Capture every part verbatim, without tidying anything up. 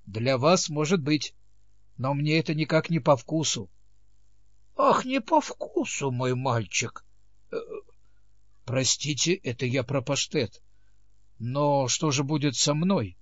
Для вас, может быть, но мне это никак не по вкусу. — Ах, не по вкусу, мой мальчик. Э, Простите, это я про паштет. Но что же будет со мной?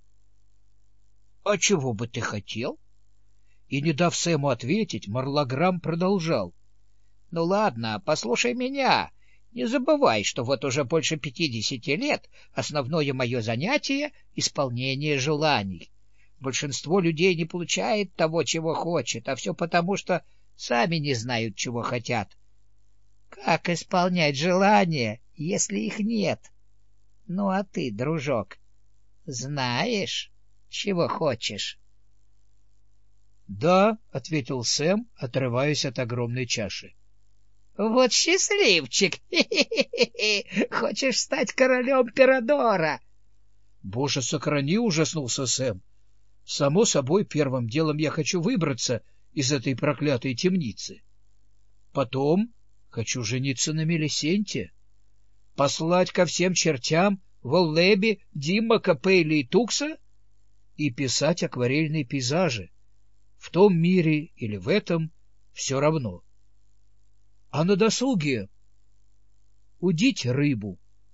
— А чего бы ты хотел? И, не дав Сэму ответить, Марлограмм продолжал. — Ну ладно, послушай меня. Не забывай, что вот уже больше пятидесяти лет основное мое занятие — исполнение желаний. Большинство людей не получает того, чего хочет, а все потому, что сами не знают, чего хотят. Как исполнять желания, если их нет? Ну, а ты, дружок, знаешь, чего хочешь? — Да, — ответил Сэм, отрываясь от огромной чаши. — Вот счастливчик! Хочешь стать королем Пирадора? — Боже, сохрани! — ужаснулся Сэм. — Само собой, первым делом я хочу выбраться из этой проклятой темницы. Потом хочу жениться на Мелисенте, послать ко всем чертям Воллеби, Диммака, Пейли и Тукса и писать акварельные пейзажи. В том мире или в этом все равно. А на досуге удить рыбу.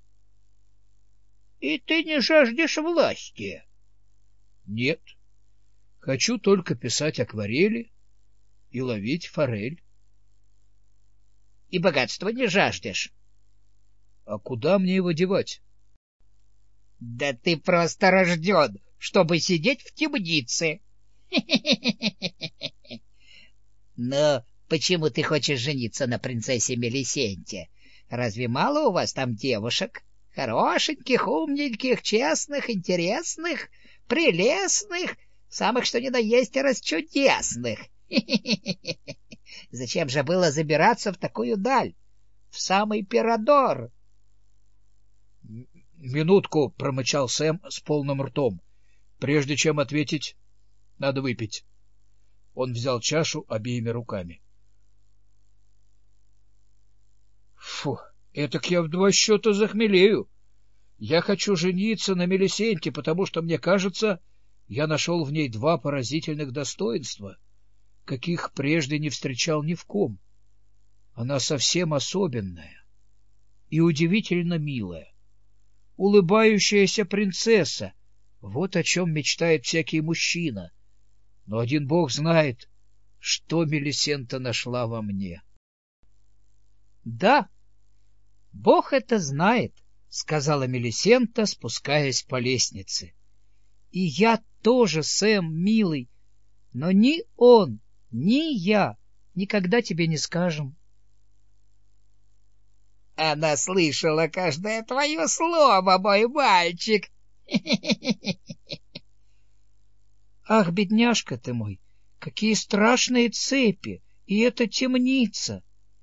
— И ты не жаждешь власти? — Нет. Хочу только писать акварели и ловить форель. — И богатства не жаждешь? — А куда мне его девать? — Да ты просто рожден, чтобы сидеть в темнице. — Но почему ты хочешь жениться на принцессе Мелисенте? Разве мало у вас там девушек? Хорошеньких, умненьких, честных, интересных, прелестных, самых что ни на есть расчудесных. Зачем же было забираться в такую даль, в самый Пирадор? — Минутку, — промычал Сэм с полным ртом. — Прежде чем ответить, надо выпить. Он взял чашу обеими руками. — Фу, этак я в два счета захмелею. Я хочу жениться на Мелисенте, потому что, мне кажется, я нашел в ней два поразительных достоинства, каких прежде не встречал ни в ком. Она совсем особенная и удивительно милая. Улыбающаяся принцесса — вот о чем мечтает всякий мужчина. Но один бог знает, что Мелисента нашла во мне. — Да, бог это знает, — сказала Мелисента, спускаясь по лестнице. — И я тоже, Сэм, милый, но ни он, ни я никогда тебе не скажем. — Она слышала каждое твое слово, мой мальчик. — Ах, бедняжка ты мой, какие страшные цепи, и эта темница!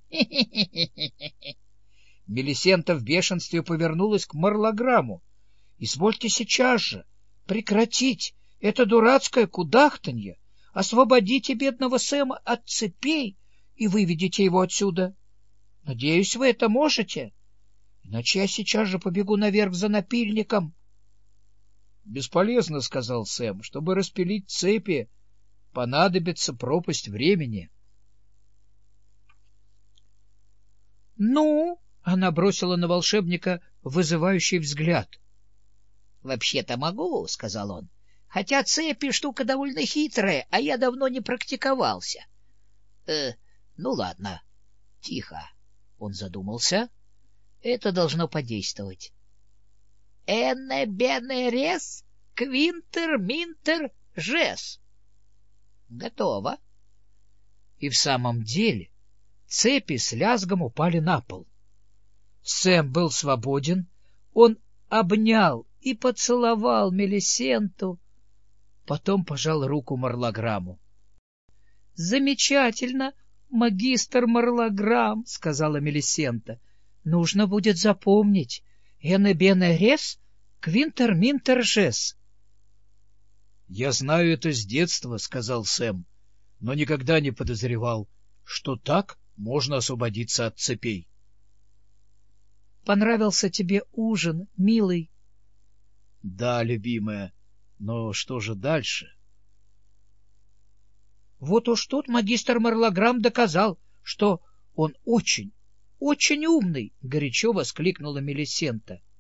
Мелисента в бешенстве повернулась к Марлограмму. — Извольте сейчас же прекратить это дурацкое кудахтанье, освободите бедного Сэма от цепей и выведите его отсюда. Надеюсь, вы это можете, иначе я сейчас же побегу наверх за напильником. — Бесполезно, — сказал Сэм, — чтобы распилить цепи, понадобится пропасть времени. — Ну? — она бросила на волшебника вызывающий взгляд. — Вообще-то могу, — сказал он, — хотя цепи штука довольно хитрая, а я давно не практиковался. Э, ну ладно, тихо. Он задумался. Это должно подействовать. Энне бене рес, квинтер минтер жес. Готово. И в самом деле цепи с лязгом упали на пол. Сэм был свободен, он обнял и поцеловал Мелисенту, потом пожал руку Марлограмму. — Замечательно, магистр Марлограмм, — сказала Мелисента. — Нужно будет запомнить. Эне бене рес, квинтер минтер жес. — Я знаю это с детства, — сказал Сэм, — но никогда не подозревал, что так можно освободиться от цепей. — Понравился тебе ужин, милый? — Да, любимая, Но что же дальше? Вот уж тут магистр Марлограмм доказал, что он очень, очень умный, — горячо воскликнула Мелисента.